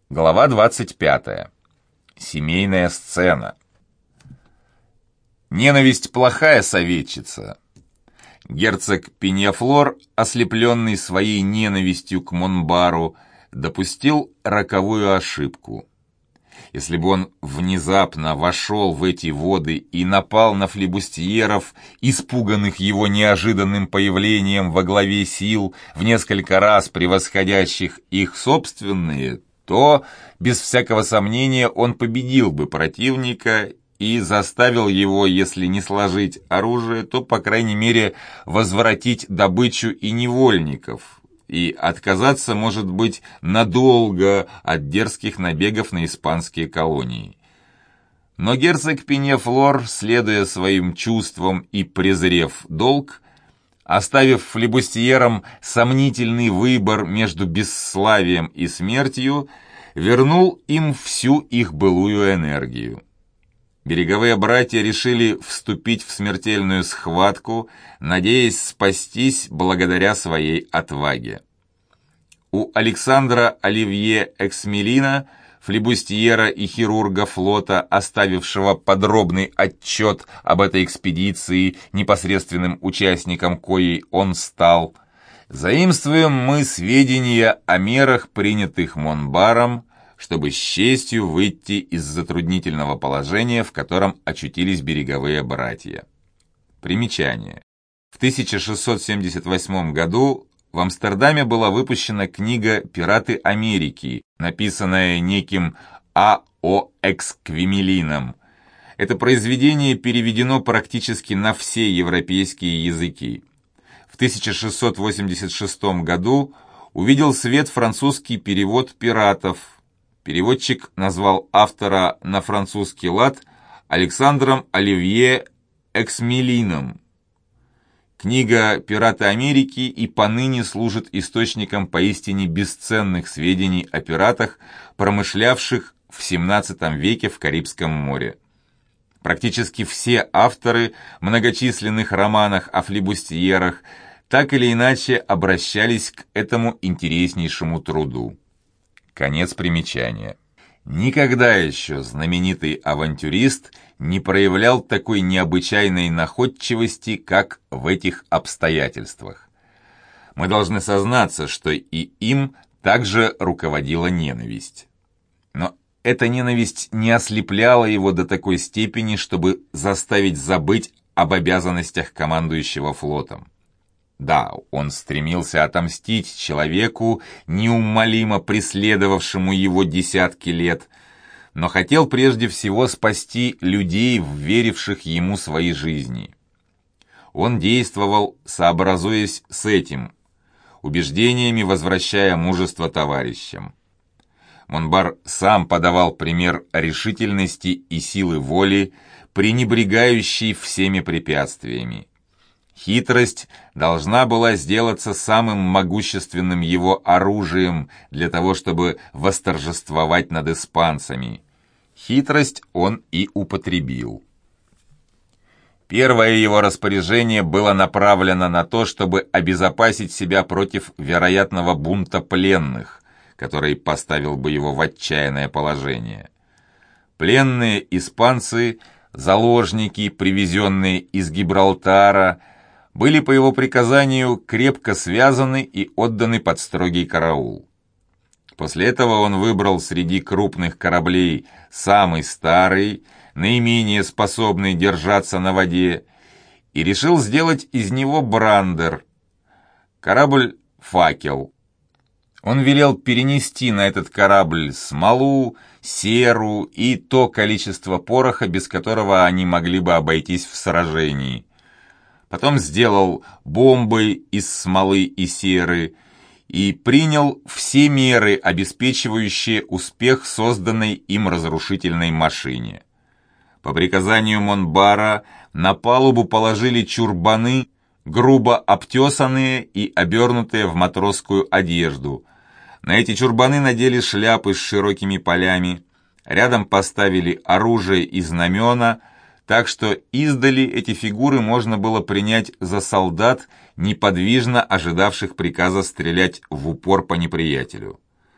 Глава 25. Семейная сцена. Ненависть плохая советчица. Герцог Пеньяфлор, ослепленный своей ненавистью к Монбару, допустил роковую ошибку. Если бы он внезапно вошел в эти воды и напал на флибустьеров, испуганных его неожиданным появлением во главе сил, в несколько раз превосходящих их собственные, то, без всякого сомнения, он победил бы противника и заставил его, если не сложить оружие, то, по крайней мере, возвратить добычу и невольников, и отказаться, может быть, надолго от дерзких набегов на испанские колонии. Но герцог Пеньяфлор, следуя своим чувствам и презрев долг, оставив флибустьерам сомнительный выбор между бесславием и смертью, вернул им всю их былую энергию. Береговые братья решили вступить в смертельную схватку, надеясь спастись благодаря своей отваге. У Александра Оливье Эксмелина, флибустьера и хирурга флота, оставившего подробный отчет об этой экспедиции, непосредственным участником коей он стал, заимствуем мы сведения о мерах, принятых Монбаром, чтобы с честью выйти из затруднительного положения, в котором очутились береговые братья. Примечание. В 1678 году в Амстердаме была выпущена книга «Пираты Америки», написанная неким А.О. Эксквемелином. Это произведение переведено практически на все европейские языки. В 1686 году увидел свет французский перевод «Пиратов». Переводчик назвал автора на французский лад Александром Оливье Эксмелином. Книга «Пираты Америки» и поныне служит источником поистине бесценных сведений о пиратах, промышлявших в XVII веке в Карибском море. Практически все авторы многочисленных романов о флибустьерах так или иначе обращались к этому интереснейшему труду. Конец примечания. Никогда еще знаменитый авантюрист не проявлял такой необычайной находчивости, как в этих обстоятельствах. Мы должны сознаться, что и им также руководила ненависть. Но эта ненависть не ослепляла его до такой степени, чтобы заставить забыть об обязанностях командующего флотом. Да, он стремился отомстить человеку, неумолимо преследовавшему его десятки лет, но хотел прежде всего спасти людей, веривших ему свои жизни. Он действовал, сообразуясь с этим, убеждениями возвращая мужество товарищам. Монбар сам подавал пример решительности и силы воли, пренебрегающей всеми препятствиями. Хитрость должна была сделаться самым могущественным его оружием для того, чтобы восторжествовать над испанцами. Хитрость он и употребил. Первое его распоряжение было направлено на то, чтобы обезопасить себя против вероятного бунта пленных, который поставил бы его в отчаянное положение. Пленные испанцы, заложники, привезенные из Гибралтара, были по его приказанию крепко связаны и отданы под строгий караул. После этого он выбрал среди крупных кораблей самый старый, наименее способный держаться на воде, и решил сделать из него брандер, корабль «Факел». Он велел перенести на этот корабль смолу, серу и то количество пороха, без которого они могли бы обойтись в сражении. Потом сделал бомбы из смолы и серы и принял все меры, обеспечивающие успех созданной им разрушительной машине. По приказанию Монбара на палубу положили чурбаны, грубо обтесанные и обернутые в матросскую одежду. На эти чурбаны надели шляпы с широкими полями, рядом поставили оружие и знамена, так что издали эти фигуры можно было принять за солдат, неподвижно ожидавших приказа стрелять в упор по неприятелю.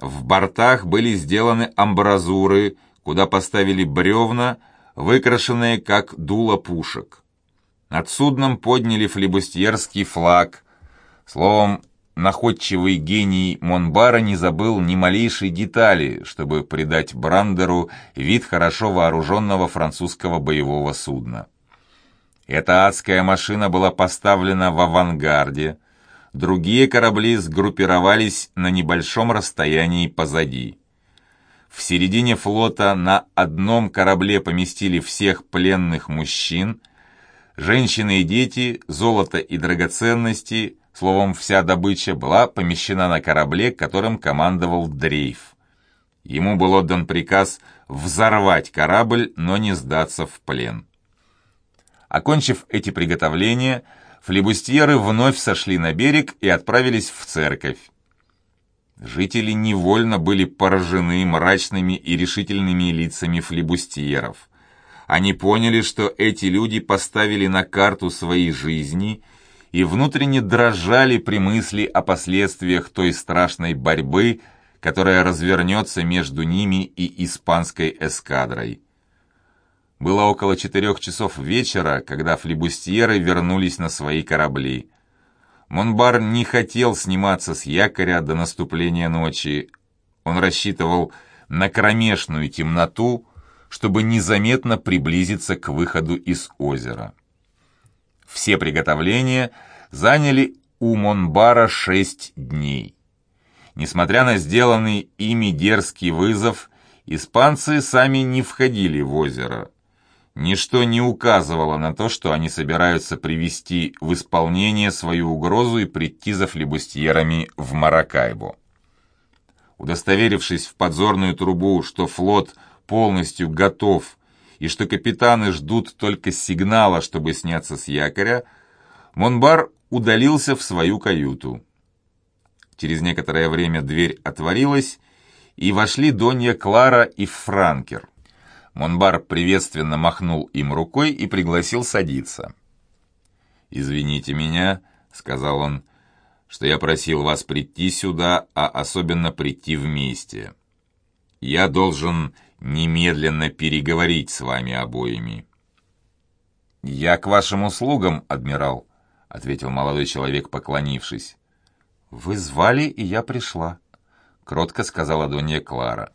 В бортах были сделаны амбразуры, куда поставили бревна, выкрашенные как дуло пушек. Над судном подняли флибустьерский флаг. Словом, находчивый гений Монбара не забыл ни малейшей детали, чтобы придать Брандеру вид хорошо вооруженного французского боевого судна. Эта адская машина была поставлена в авангарде, другие корабли сгруппировались на небольшом расстоянии позади. В середине флота на одном корабле поместили всех пленных мужчин, женщины и дети, золото и драгоценности, словом, вся добыча была помещена на корабле, которым командовал Дрейф. Ему был отдан приказ взорвать корабль, но не сдаться в плен. Окончив эти приготовления, флибустьеры вновь сошли на берег и отправились в церковь. Жители невольно были поражены мрачными и решительными лицами флибустьеров. Они поняли, что эти люди поставили на карту свои жизни и внутренне дрожали при мысли о последствиях той страшной борьбы, которая развернется между ними и испанской эскадрой. Было около 4 часов вечера, когда флибустьеры вернулись на свои корабли. Монбар не хотел сниматься с якоря до наступления ночи. Он рассчитывал на кромешную темноту, чтобы незаметно приблизиться к выходу из озера. Все приготовления заняли у Монбара 6 дней. Несмотря на сделанный ими дерзкий вызов, испанцы сами не входили в озеро. Ничто не указывало на то, что они собираются привести в исполнение свою угрозу и прийти за флибустьерами в Маракайбо. Удостоверившись в подзорную трубу, что флот полностью готов и что капитаны ждут только сигнала, чтобы сняться с якоря, Монбар удалился в свою каюту. Через некоторое время дверь отворилась, и вошли Донья Клара и Франкер. Монбар приветственно махнул им рукой и пригласил садиться. «Извините меня», — сказал он, — «что я просил вас прийти сюда, а особенно прийти вместе. Я должен немедленно переговорить с вами обоими». «Я к вашим услугам, адмирал», — ответил молодой человек, поклонившись. «Вы звали, и я пришла», — кротко сказала Донья Клара.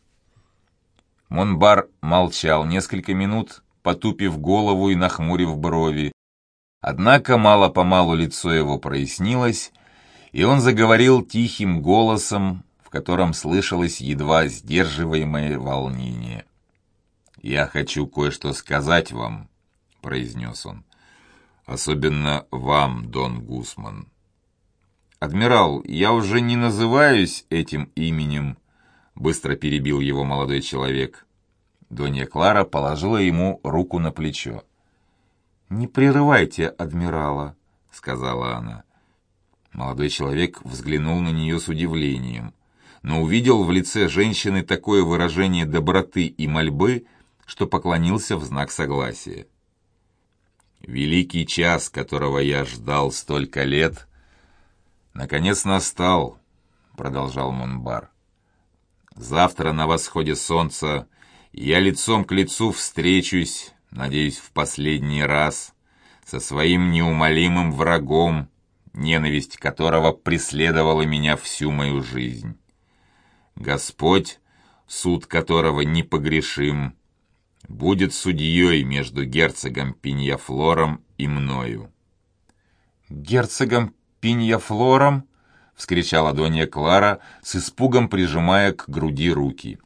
Монбар молчал несколько минут, потупив голову и нахмурив брови. Однако мало-помалу лицо его прояснилось, и он заговорил тихим голосом, в котором слышалось едва сдерживаемое волнение. «Я хочу кое-что сказать вам», — произнес он, — «особенно вам, Дон Гусман». «Адмирал, я уже не называюсь этим именем», — быстро перебил его молодой человек. Донья Клара положила ему руку на плечо. «Не прерывайте адмирала», — сказала она. Молодой человек взглянул на нее с удивлением, но увидел в лице женщины такое выражение доброты и мольбы, что поклонился в знак согласия. «Великий час, которого я ждал столько лет, наконец настал», — продолжал Монбар. «Завтра на восходе солнца я лицом к лицу встречусь, надеюсь, в последний раз, со своим неумолимым врагом, ненависть которого преследовала меня всю мою жизнь. Господь, суд которого непогрешим, будет судьей между герцогом Пиньяфлором и мною». «Герцогом Пиньяфлором?» — вскричала Донья Клара, с испугом прижимая к груди руки.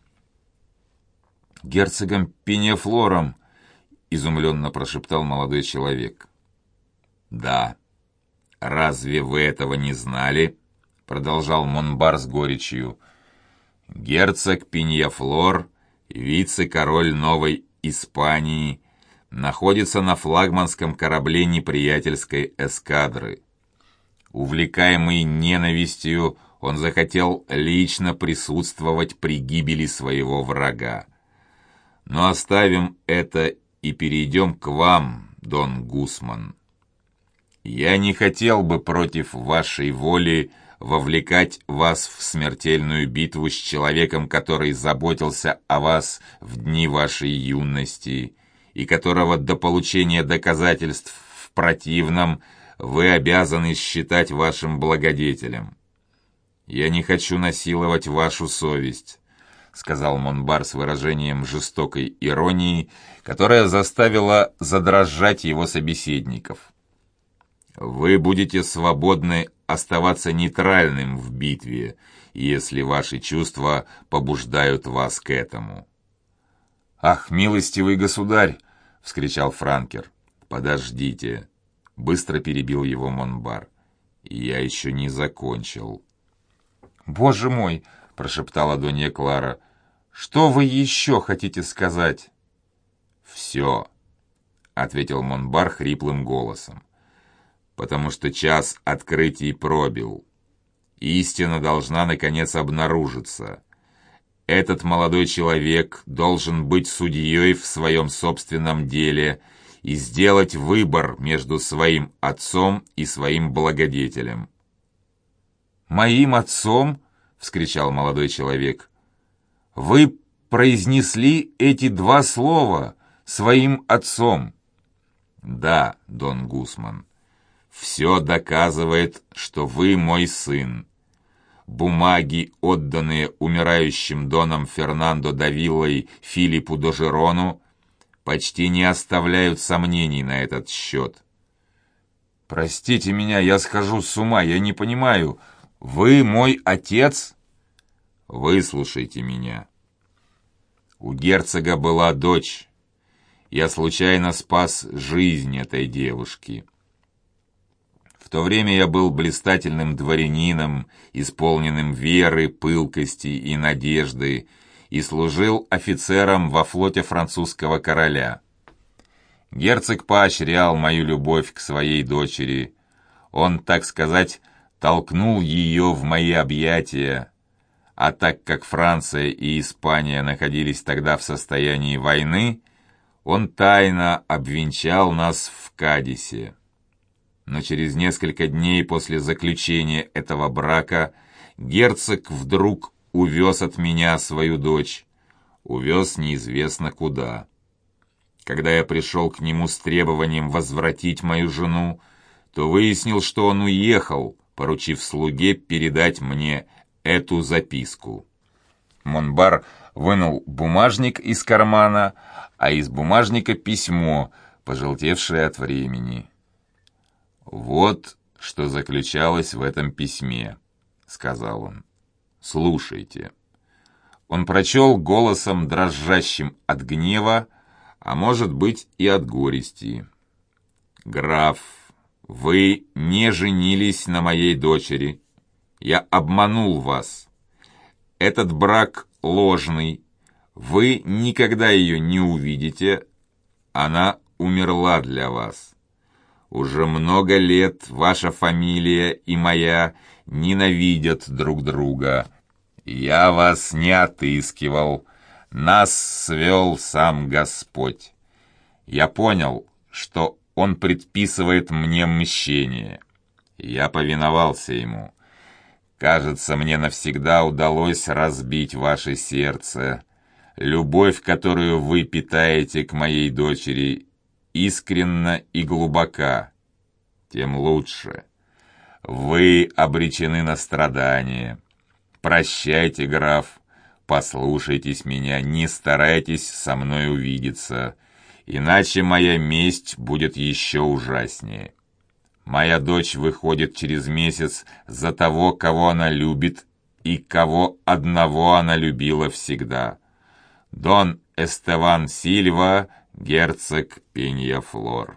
«Герцогом Пиньяфлором», — изумленно прошептал молодой человек. «Да. Разве вы этого не знали?» — продолжал Монбар с горечью. «Герцог Пиньяфлор, вице-король Новой Испании, находится на флагманском корабле неприятельской эскадры. Увлекаемый ненавистью, он захотел лично присутствовать при гибели своего врага. Но оставим это и перейдем к вам, Дон Гусман. Я не хотел бы против вашей воли вовлекать вас в смертельную битву с человеком, который заботился о вас в дни вашей юности и которого до получения доказательств в противном вы обязаны считать вашим благодетелем. Я не хочу насиловать вашу совесть», — сказал Монбар с выражением жестокой иронии, которая заставила задрожать его собеседников. «Вы будете свободны оставаться нейтральным в битве, если ваши чувства побуждают вас к этому». «Ах, милостивый государь!» — вскричал Франкер. «Подождите», — быстро перебил его Монбар. «Я еще не закончил». «Боже мой!» — прошептала Донья Клара. «Что вы еще хотите сказать?» «Все», — ответил Монбар хриплым голосом, «потому что час открытий пробил. Истина должна, наконец, обнаружиться. Этот молодой человек должен быть судьей в своем собственном деле и сделать выбор между своим отцом и своим благодетелем». «Моим отцом?» — вскричал молодой человек. «Вы произнесли эти два слова своим отцом». «Да, Дон Гусман, все доказывает, что вы мой сын. Бумаги, отданные умирающим доном Фернандо да Виллой Филиппу Дожерону, почти не оставляют сомнений на этот счет». «Простите меня, я схожу с ума, я не понимаю. Вы мой отец?» «Выслушайте меня. У герцога была дочь. Я случайно спас жизнь этой девушки. В то время я был блистательным дворянином, исполненным веры, пылкости и надежды, и служил офицером во флоте французского короля. Герцог поощрял мою любовь к своей дочери. Он, так сказать, толкнул ее в мои объятия, а так как Франция и Испания находились тогда в состоянии войны, он тайно обвенчал нас в Кадисе. Но через несколько дней после заключения этого брака герцог вдруг увез от меня свою дочь, увез неизвестно куда. Когда я пришел к нему с требованием возвратить мою жену, то выяснил, что он уехал, поручив слуге передать мне эту записку». Монбар вынул бумажник из кармана, а из бумажника письмо, пожелтевшее от времени. «Вот что заключалось в этом письме», — сказал он. «Слушайте». Он прочел голосом, дрожащим от гнева, а может быть и от горести. «Граф, вы не женились на моей дочери. Я обманул вас. Этот брак ложный. Вы никогда ее не увидите. Она умерла для вас. Уже много лет ваша фамилия и моя ненавидят друг друга. Я вас не отыскивал. Нас свел сам Господь. Я понял, что Он предписывает мне мщение. Я повиновался Ему. Кажется, мне навсегда удалось разбить ваше сердце. Любовь, которую вы питаете к моей дочери, искренна и глубока. Тем лучше. Вы обречены на страдания. Прощайте, граф, послушайтесь меня, не старайтесь со мной увидеться, иначе моя месть будет еще ужаснее. Моя дочь выходит через месяц за того, кого она любит и кого одного она любила всегда. Дон Эстеван Сильва, герцог Пеньяфлор».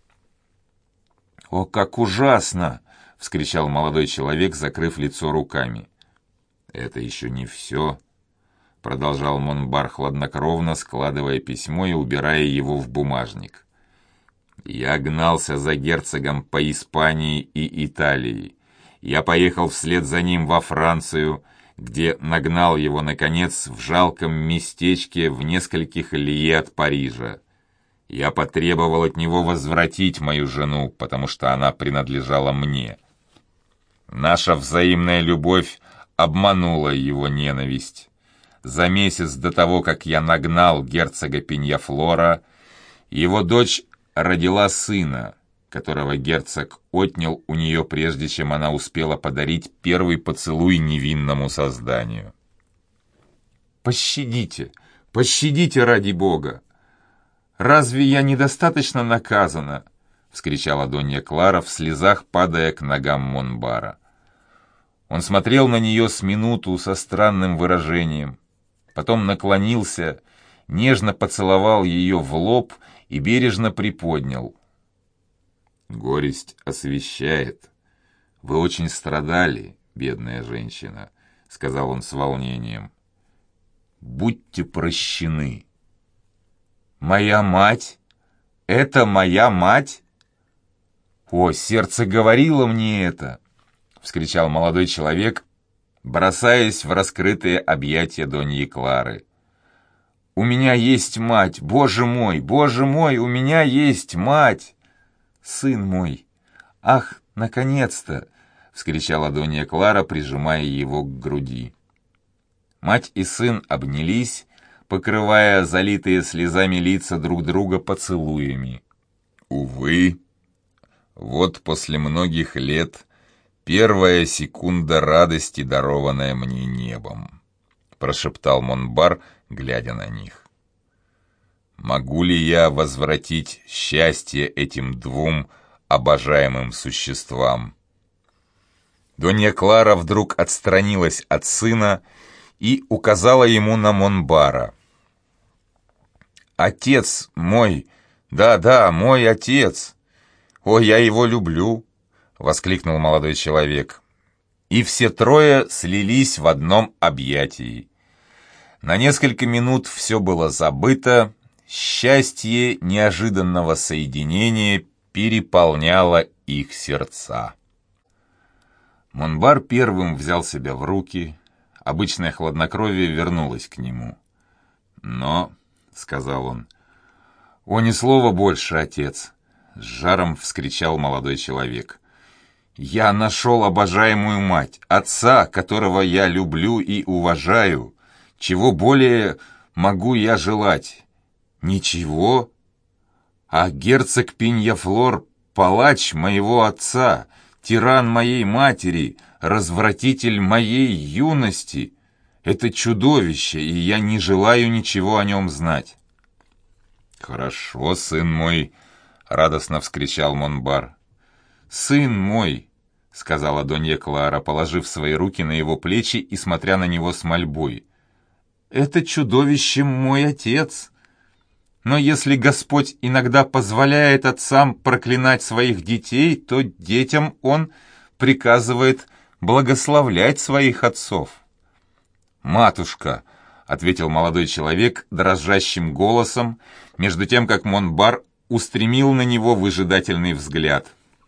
«О, как ужасно!» — вскричал молодой человек, закрыв лицо руками. «Это еще не все», — продолжал Монбар хладнокровно, складывая письмо и убирая его в бумажник. «Я гнался за герцогом по Испании и Италии. Я поехал вслед за ним во Францию, где нагнал его, наконец, в жалком местечке в нескольких лье от Парижа. Я потребовал от него возвратить мою жену, потому что она принадлежала мне. Наша взаимная любовь обманула его ненависть. За месяц до того, как я нагнал герцога Пиньяфлора, его дочь родила сына, которого герцог отнял у нее, прежде чем она успела подарить первый поцелуй невинному созданию. «Пощадите, пощадите ради Бога! Разве я недостаточно наказана?» — вскричала Донья Клара в слезах, падая к ногам Монбара. Он смотрел на нее с минуту со странным выражением, потом наклонился, нежно поцеловал ее в лоб и бережно приподнял. «Горесть освещает. Вы очень страдали, бедная женщина», — сказал он с волнением. «Будьте прощены». «Моя мать? Это моя мать? О, сердце говорило мне это!» — вскричал молодой человек, бросаясь в раскрытые объятия Доньи Клары. «У меня есть мать! Боже мой, у меня есть мать! Сын мой! Ах, наконец-то!» — вскричала Донья Клара, прижимая его к груди. Мать и сын обнялись, покрывая залитые слезами лица друг друга поцелуями. «Увы, вот после многих лет первая секунда радости, дарованная мне небом», — прошептал Монбар, глядя на них. «Могу ли я возвратить счастье этим двум обожаемым существам?» Донья Клара вдруг отстранилась от сына и указала ему на Монбара. «Отец мой! Да, мой отец! О, я его люблю!» — воскликнул молодой человек. И все трое слились в одном объятии. На несколько минут все было забыто, счастье неожиданного соединения переполняло их сердца. Монбар первым взял себя в руки, обычное хладнокровие вернулось к нему. «Но», — сказал он, — «о, ни слова больше, отец!» — с жаром вскричал молодой человек. «Я нашел обожаемую мать, отца, которого я люблю и уважаю. Чего более могу я желать? Ничего? А герцог Пиньяфлор — палач моего отца, тиран моей матери, развратитель моей юности. Это чудовище, и я не желаю ничего о нем знать». «Хорошо, сын мой», — радостно вскричал Монбар. «Сын мой», — сказала Донья Клара, положив свои руки на его плечи и смотря на него с мольбой. «Это чудовище мой отец. Но если Господь иногда позволяет отцам проклинать своих детей, то детям Он приказывает благословлять своих отцов». «Матушка», — ответил молодой человек дрожащим голосом, между тем, как Монбар устремил на него выжидательный взгляд.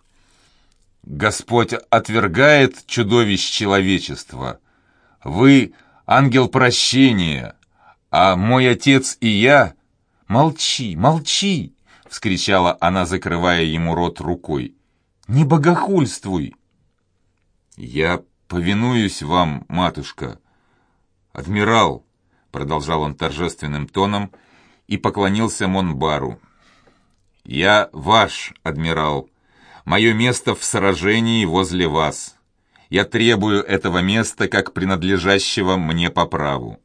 «Господь отвергает чудовищ человечества. Вы — ангел прощения, а мой отец и я...» «Молчи, молчи!» — вскричала она, закрывая ему рот рукой. «Не богохульствуй!» «Я повинуюсь вам, матушка. Адмирал!» — продолжал он торжественным тоном и поклонился Монбару. «Я ваш, адмирал. Мое место в сражении возле вас. Я требую этого места как принадлежащего мне по праву».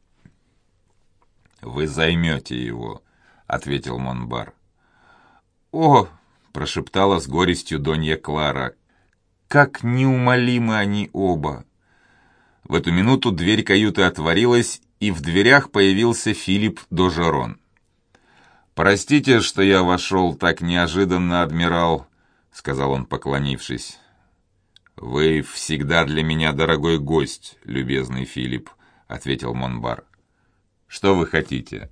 «Вы займете его», — ответил Монбар. «О!» — прошептала с горестью Донья Клара. «Как неумолимы они оба!» В эту минуту дверь каюты отворилась, и в дверях появился Филипп Д'Ожерон. «Простите, что я вошел так неожиданно, адмирал», — сказал он, поклонившись. «Вы всегда для меня дорогой гость, любезный Филипп», — ответил Монбар. «Что вы хотите?»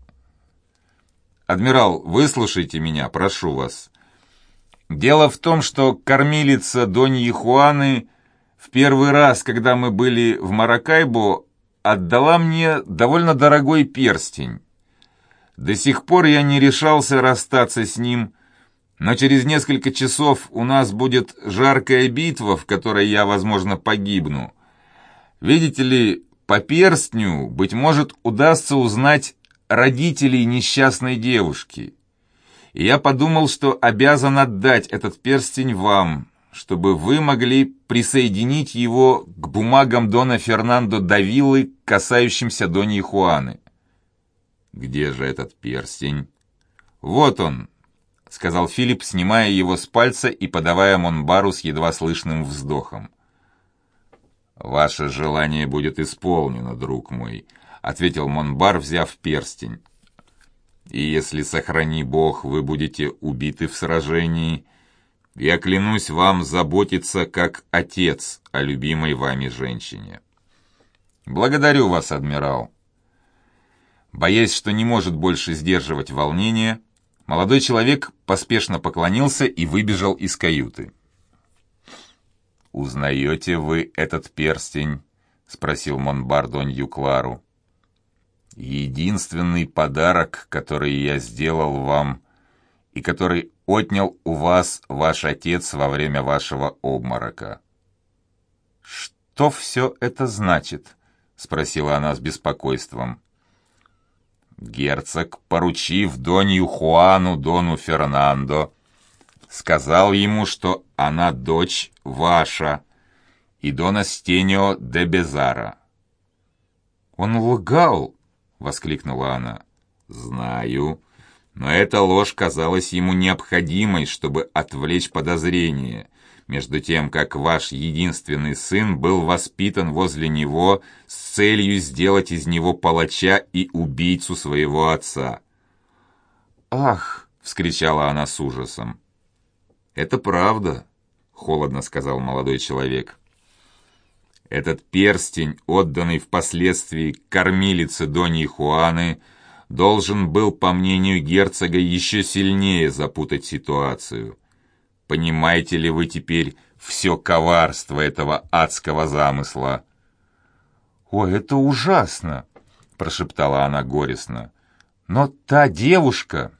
«Адмирал, выслушайте меня, прошу вас. Дело в том, что кормилица Доньи Хуаны в первый раз, когда мы были в Маракайбо, отдала мне довольно дорогой перстень. До сих пор я не решался расстаться с ним, Но через несколько часов у нас будет жаркая битва, в которой я, возможно, погибну. Видите ли, по перстню, быть может, удастся узнать родителей несчастной девушки. И я подумал, что обязан отдать этот перстень вам, чтобы вы могли присоединить его к бумагам дона Фернандо да Виллы, касающимся доньи Хуаны. «Где же этот перстень?» «Вот он», — сказал Филипп, снимая его с пальца и подавая Монбару с едва слышным вздохом. «Ваше желание будет исполнено, друг мой», — ответил Монбар, взяв перстень. «И если, сохрани Бог, вы будете убиты в сражении, я клянусь вам заботиться как отец о любимой вами женщине». «Благодарю вас, адмирал». Боясь, что не может больше сдерживать волнение, молодой человек поспешно поклонился и выбежал из каюты. «Узнаете вы этот перстень?» — спросил Монбар донью Клару. «Единственный подарок, который я сделал вам, и который отнял у вас ваш отец во время вашего обморока». «Что все это значит?» — спросила она с беспокойством. Герцог, поручив донью Хуану дону Фернандо, сказал ему, что она дочь ваша и дона Стенио де Безара. «Он лгал!» — воскликнула она. «Знаю, но эта ложь казалась ему необходимой, чтобы отвлечь подозрение, между тем, как ваш единственный сын был воспитан возле него с целью сделать из него палача и убийцу своего отца». «Ах!» — вскричала она с ужасом. «Это правда», — холодно сказал молодой человек. «Этот перстень, отданный впоследствии кормилице доньи Хуаны, должен был, по мнению герцога, еще сильнее запутать ситуацию. Понимаете ли вы теперь все коварство этого адского замысла?» «О, это ужасно!» — прошептала она горестно. «Но та девушка...»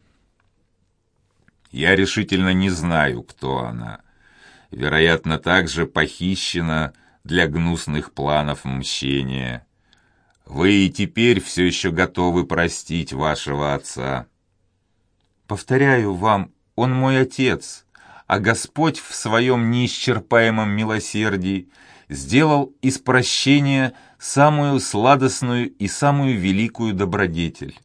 «Я решительно не знаю, кто она. Вероятно, также похищена для гнусных планов мщения. Вы и теперь все еще готовы простить вашего отца». «Повторяю вам, он мой отец, а Господь в своем неисчерпаемом милосердии сделал из прощения самую сладостную и самую великую добродетель».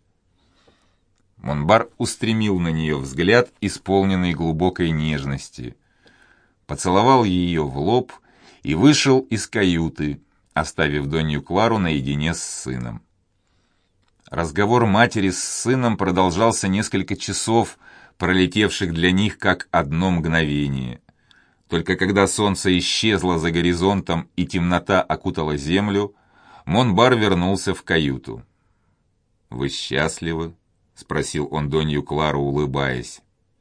Монбар устремил на нее взгляд, исполненный глубокой нежности, поцеловал ее в лоб и вышел из каюты, оставив донью Клару наедине с сыном. Разговор матери с сыном продолжался несколько часов, пролетевших для них как одно мгновение. Только когда солнце исчезло за горизонтом и темнота окутала землю, Монбар вернулся в каюту. «Вы счастливы?» — спросил он донью Клару, улыбаясь.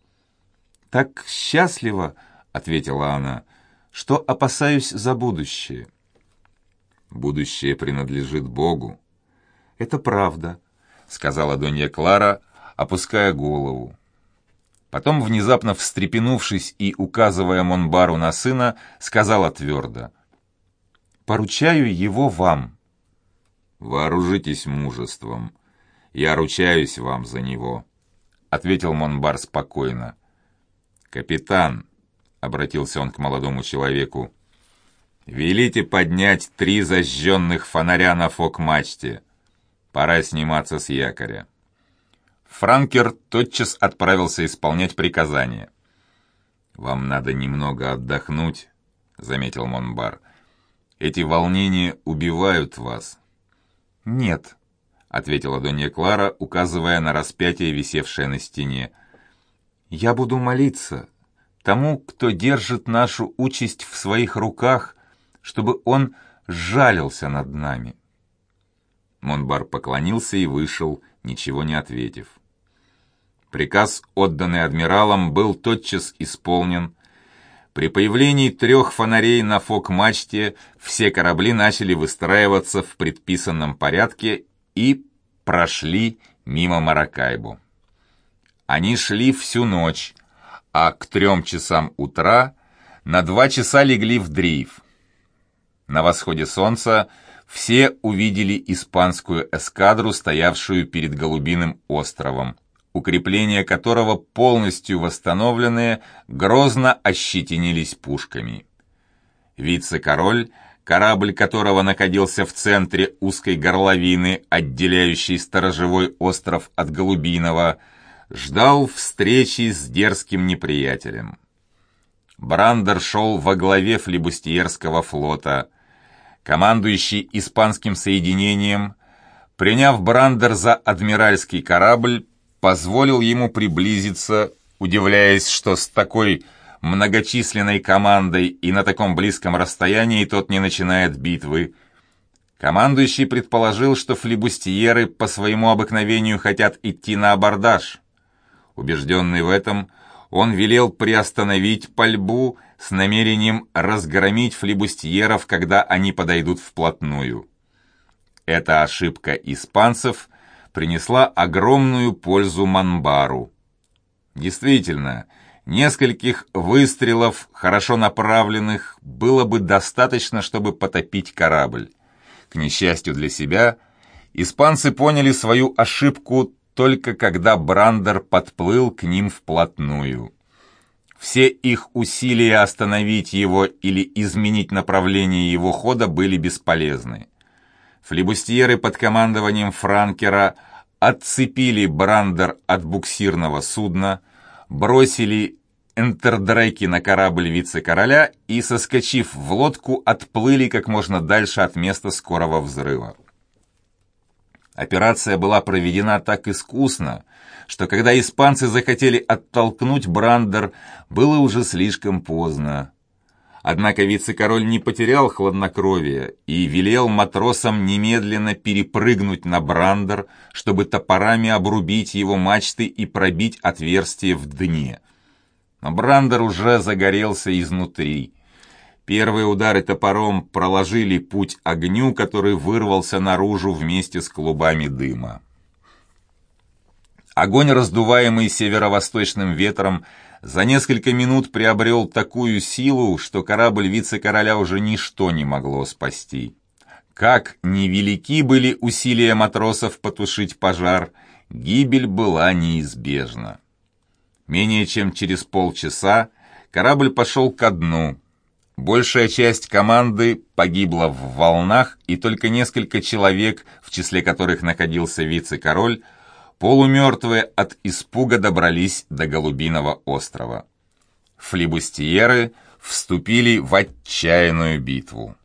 «Так счастливо», — ответила она, — «что опасаюсь за будущее». «Будущее принадлежит Богу». «Это правда», — сказала донья Клара, опуская голову. Потом, внезапно встрепенувшись и указывая Монбару на сына, сказала твердо: «Поручаю его вам». «Вооружитесь мужеством. Я ручаюсь вам за него», — ответил Монбар спокойно. «Капитан», — обратился он к молодому человеку, — «велите поднять 3 зажженных фонаря на фок-мачте. Пора сниматься с якоря». Франкер тотчас отправился исполнять приказание. «Вам надо немного отдохнуть», — заметил Монбар. «Эти волнения убивают вас». «Нет», — ответила донья Клара, указывая на распятие, висевшее на стене. «Я буду молиться тому, кто держит нашу участь в своих руках, чтобы он сжалился над нами». Монбар поклонился и вышел, ничего не ответив. Приказ, отданный адмиралом, был тотчас исполнен. При появлении 3 фонарей на фок-мачте все корабли начали выстраиваться в предписанном порядке и прошли мимо Маракайбо. Они шли всю ночь, а к 3 часам утра на 2 часа легли в дрейф. На восходе солнца все увидели испанскую эскадру, стоявшую перед Голубиным островом, укрепления которого, полностью восстановленные, грозно ощетинились пушками. Вице-король, корабль которого находился в центре узкой горловины, отделяющей сторожевой остров от Голубиного, ждал встречи с дерзким неприятелем. Брандер шел во главе флибустьерского флота. Командующий испанским соединением, приняв Брандер за адмиральский корабль, позволил ему приблизиться, удивляясь, что с такой многочисленной командой и на таком близком расстоянии тот не начинает битвы. Командующий предположил, что флибустьеры по своему обыкновению хотят идти на абордаж. Убежденный в этом, он велел приостановить пальбу с намерением разгромить флибустьеров, когда они подойдут вплотную. Эта ошибка испанцев принесла огромную пользу Монбару. Действительно, нескольких выстрелов, хорошо направленных, было бы достаточно, чтобы потопить корабль. К несчастью для себя, испанцы поняли свою ошибку только когда Брандер подплыл к ним вплотную. Все их усилия остановить его или изменить направление его хода были бесполезны. Флибустьеры под командованием Франкера отцепили Брандер от буксирного судна, бросили энтердреки на корабль вице-короля и, соскочив в лодку, отплыли как можно дальше от места скорого взрыва. Операция была проведена так искусно, что когда испанцы захотели оттолкнуть Брандер, было уже слишком поздно. Однако вице-король не потерял хладнокровия и велел матросам немедленно перепрыгнуть на Брандер, чтобы топорами обрубить его мачты и пробить отверстие в дне. Но Брандер уже загорелся изнутри. Первые удары топором проложили путь огню, который вырвался наружу вместе с клубами дыма. Огонь, раздуваемый северо-восточным ветром, за несколько минут приобрел такую силу, что корабль вице-короля уже ничто не могло спасти. Как невелики были усилия матросов потушить пожар, гибель была неизбежна. Менее чем через полчаса корабль пошел ко дну. Большая часть команды погибла в волнах, и только несколько человек, в числе которых находился вице-король, полумертвые от испуга добрались до Голубиного острова. Флибустьеры вступили в отчаянную битву.